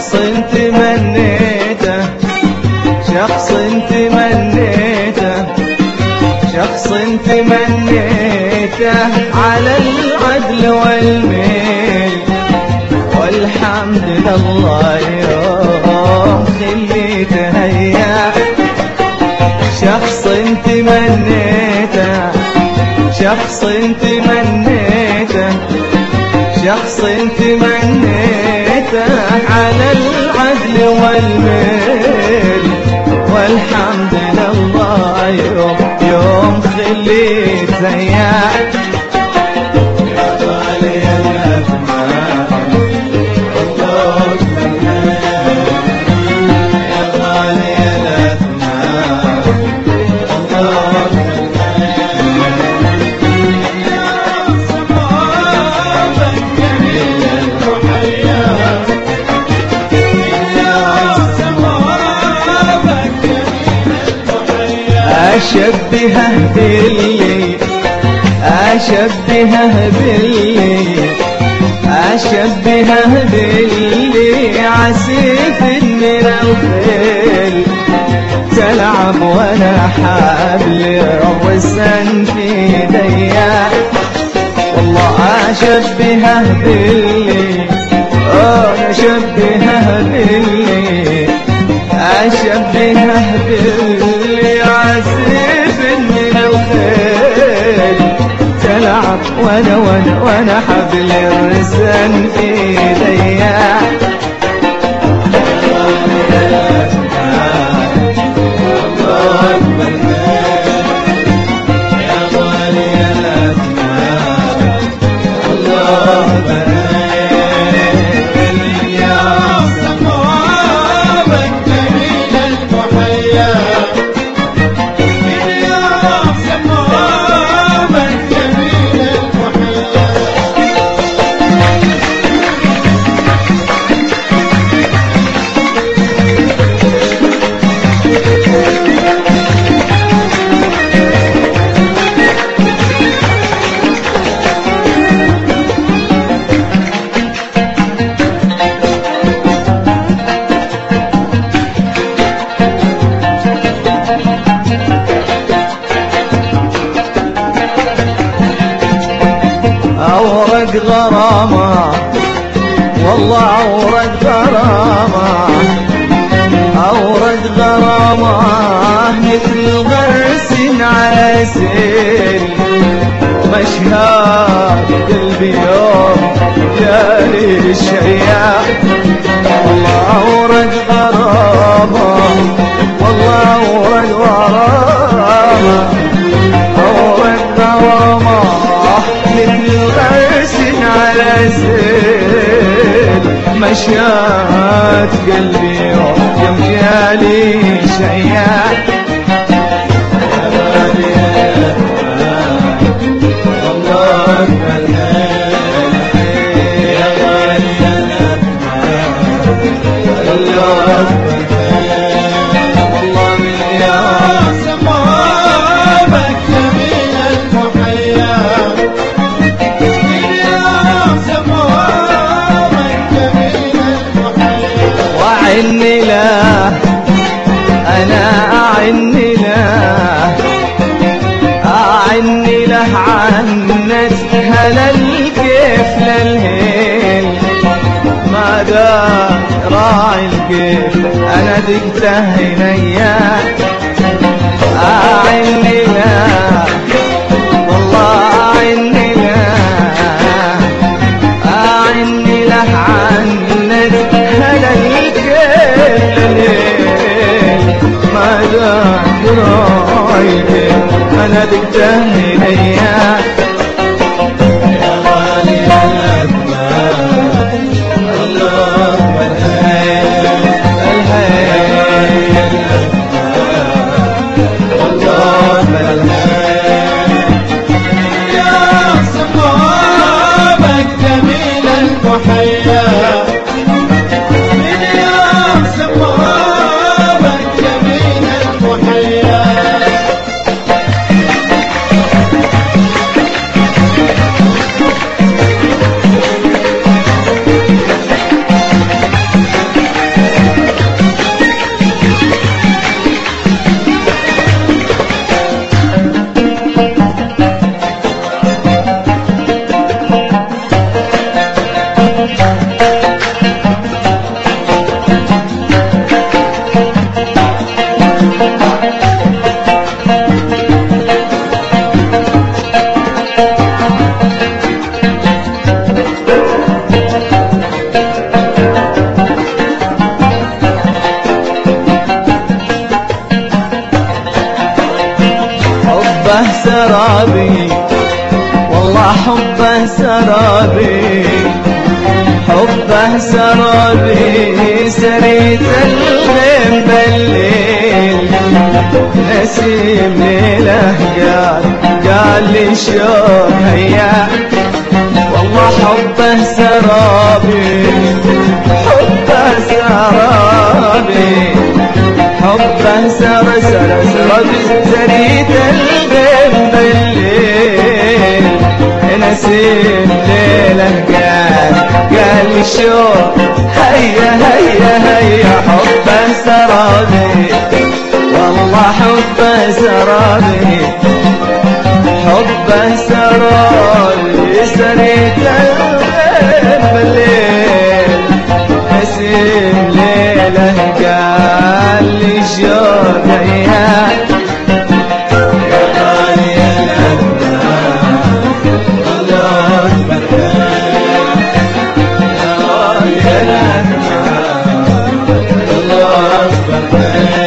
شخص تمنيته، شخص تمنيته، شخص تمنيته على العدل والميل، والحمد لله يوم خليته هيا. شخص تمنيته، شخص تمنيته، شخص تمنيته على العدل والميل، والحمد لله يوم يوم خليته يا غالي الأثمان. الله يا غالي الأثمان، الله أشبهه باللي، أشبهه باللي، أشبهه باللي عسيف من الخيل، تلعب وانا حبل الرسن في يديا. والله أشبهه باللي، أشبهه باللي، أشبهه باللي عسيف من الخيل، تلعب وانا حبل الرسن في يديا. أورق غرامة، والله أورق غرامة، أورق غرامة مثل غرس على سيل، مشهاد قلبي يوم جاري الشياع. والله أورق غرامة، والله أورق غرامة، أورق غرامة مثل غرس على سيل، مشيات قلبي يوم جالي شياع. أعني له، أنا أعني له، أعني له عنت هلا الكيف للهيل، ما دام راعي الكيف أنا دقته هنيا. أعني له، والله أعني له، أعني له عنت هلا ما دام رايك أنا دقته هنيا. يا غالي الأثمان، الله الهيل الهيل، الله الهيل سرابي والله حبه سرابي حبه سرابي سريت الغيم بالليل نسيم ليله قال لي شوق هيا والله حبه سرابي حبه سرابي حبه سرابي سريت الغيم بالليل نسيم ليله قال لي شوق هيا هيا هيا حبه سرابي والله حبه سرابي حبه سرابي سريت الغيم بالليل نسيم ليله قال لي شوق هيا الله أكبر